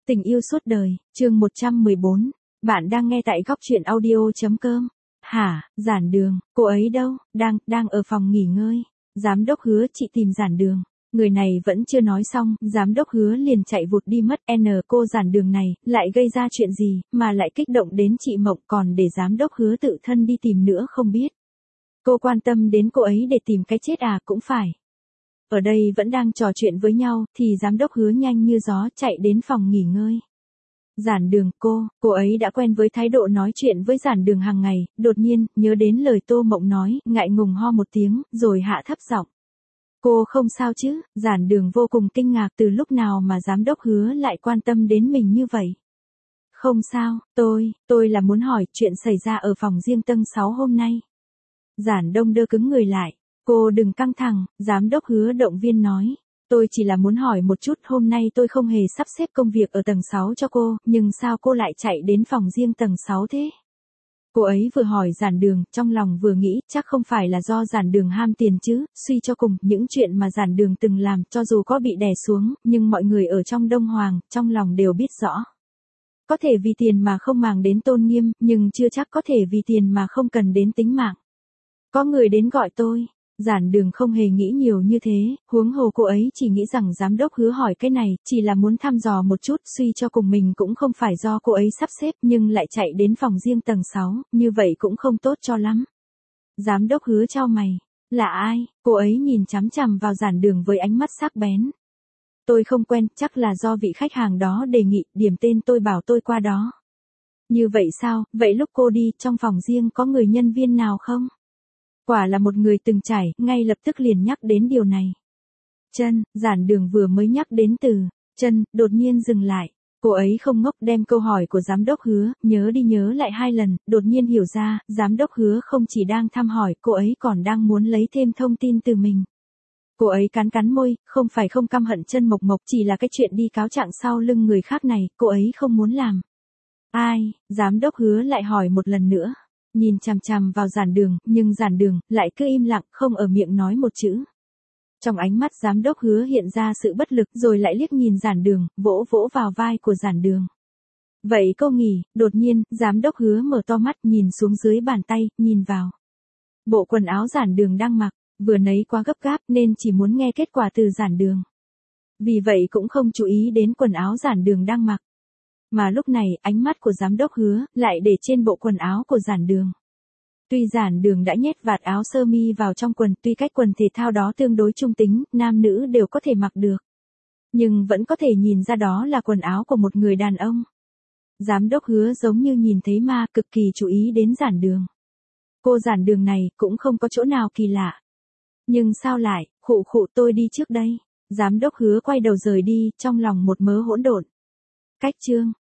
Tình yêu suốt đời, chương 114. Bạn đang nghe tại góc truyện audio.com. Hả, Giản Đường, cô ấy đâu? Đang ở phòng nghỉ ngơi. Giám đốc Hứa, chị tìm Giản Đường. Người này vẫn chưa nói xong, giám đốc Hứa liền chạy vụt đi mất. Cô Giản Đường này, lại gây ra chuyện gì, mà lại kích động đến chị Mộng, còn để giám đốc Hứa tự thân đi tìm nữa không biết. Cô quan tâm đến cô ấy để tìm cái chết à? Cũng phải. Ở đây vẫn đang trò chuyện với nhau, thì giám đốc Hứa nhanh như gió chạy đến phòng nghỉ ngơi. Giản Đường, cô ấy đã quen với thái độ nói chuyện với Giản Đường hàng ngày, đột nhiên, nhớ đến lời Tô Mộng nói, ngại ngùng ho một tiếng, rồi hạ thấp giọng. Cô không sao chứ? Giản Đường vô cùng kinh ngạc, từ lúc nào mà giám đốc Hứa lại quan tâm đến mình như vậy. Không sao, tôi là muốn hỏi chuyện xảy ra ở phòng riêng tầng 6 hôm nay. Giản Đông đơ cứng người lại. Cô đừng căng thẳng, giám đốc Hứa động viên nói. Tôi chỉ là muốn hỏi một chút, hôm nay tôi không hề sắp xếp công việc ở tầng 6 cho cô, nhưng sao cô lại chạy đến phòng riêng tầng 6 thế? Cô ấy vừa hỏi Giản Đường, trong lòng vừa nghĩ, chắc không phải là do Giản Đường ham tiền chứ, suy cho cùng, những chuyện mà Giản Đường từng làm, cho dù có bị đè xuống, nhưng mọi người ở trong Đông Hoàng, trong lòng đều biết rõ. Có thể vì tiền mà không màng đến tôn nghiêm, nhưng chưa chắc có thể vì tiền mà không cần đến tính mạng. Có người đến gọi tôi. Giản Đường không hề nghĩ nhiều như thế, huống hồ cô ấy chỉ nghĩ rằng giám đốc Hứa hỏi cái này, chỉ là muốn thăm dò một chút, suy cho cùng mình cũng không phải do cô ấy sắp xếp, nhưng lại chạy đến phòng riêng tầng 6, như vậy cũng không tốt cho lắm. Giám đốc Hứa chau mày. Là ai? Cô ấy nhìn chằm chằm vào Giản Đường với ánh mắt sắc bén. Tôi không quen, chắc là do vị khách hàng đó đề nghị, điểm tên tôi bảo tôi qua đó. Như vậy sao? Vậy lúc cô đi, trong phòng riêng có người nhân viên nào không? Quả là một người từng trải, ngay lập tức liền nhắc đến điều này. Chân, Giản Đường vừa mới nhắc đến từ chân, đột nhiên dừng lại. Cô ấy không ngốc, đem câu hỏi của giám đốc Hứa, nhớ đi nhớ lại 2 lần, đột nhiên hiểu ra, giám đốc Hứa không chỉ đang thăm hỏi, cô ấy còn đang muốn lấy thêm thông tin từ mình. Cô ấy cắn môi, không phải không căm hận Chân Mộc Mộc, chỉ là cái chuyện đi cáo trạng sau lưng người khác này, cô ấy không muốn làm. Ai? Giám đốc Hứa lại hỏi một lần nữa. Nhìn chằm chằm vào Giản Đường, nhưng Giản Đường lại cứ im lặng, không ở miệng nói một chữ. Trong ánh mắt giám đốc Hứa hiện ra sự bất lực, rồi lại liếc nhìn Giản Đường, vỗ vào vai của Giản Đường. Vậy cô nghỉ, đột nhiên, giám đốc Hứa mở to mắt, nhìn xuống dưới bàn tay, nhìn vào. Bộ quần áo Giản Đường đang mặc, vừa nấy quá gấp gáp nên chỉ muốn nghe kết quả từ Giản Đường. Vì vậy cũng không chú ý đến quần áo Giản Đường đang mặc. Mà lúc này, ánh mắt của giám đốc Hứa lại để trên bộ quần áo của Giản Đường. Tuy Giản Đường đã nhét vạt áo sơ mi vào trong quần, tuy cách quần thể thao đó tương đối trung tính, nam nữ đều có thể mặc được. Nhưng vẫn có thể nhìn ra đó là quần áo của một người đàn ông. Giám đốc Hứa giống như nhìn thấy ma, cực kỳ chú ý đến Giản Đường. Cô Giản Đường này cũng không có chỗ nào kỳ lạ. Nhưng sao lại, khụ tôi đi trước đây. Giám đốc Hứa quay đầu rời đi, trong lòng một mớ hỗn độn. Cách chương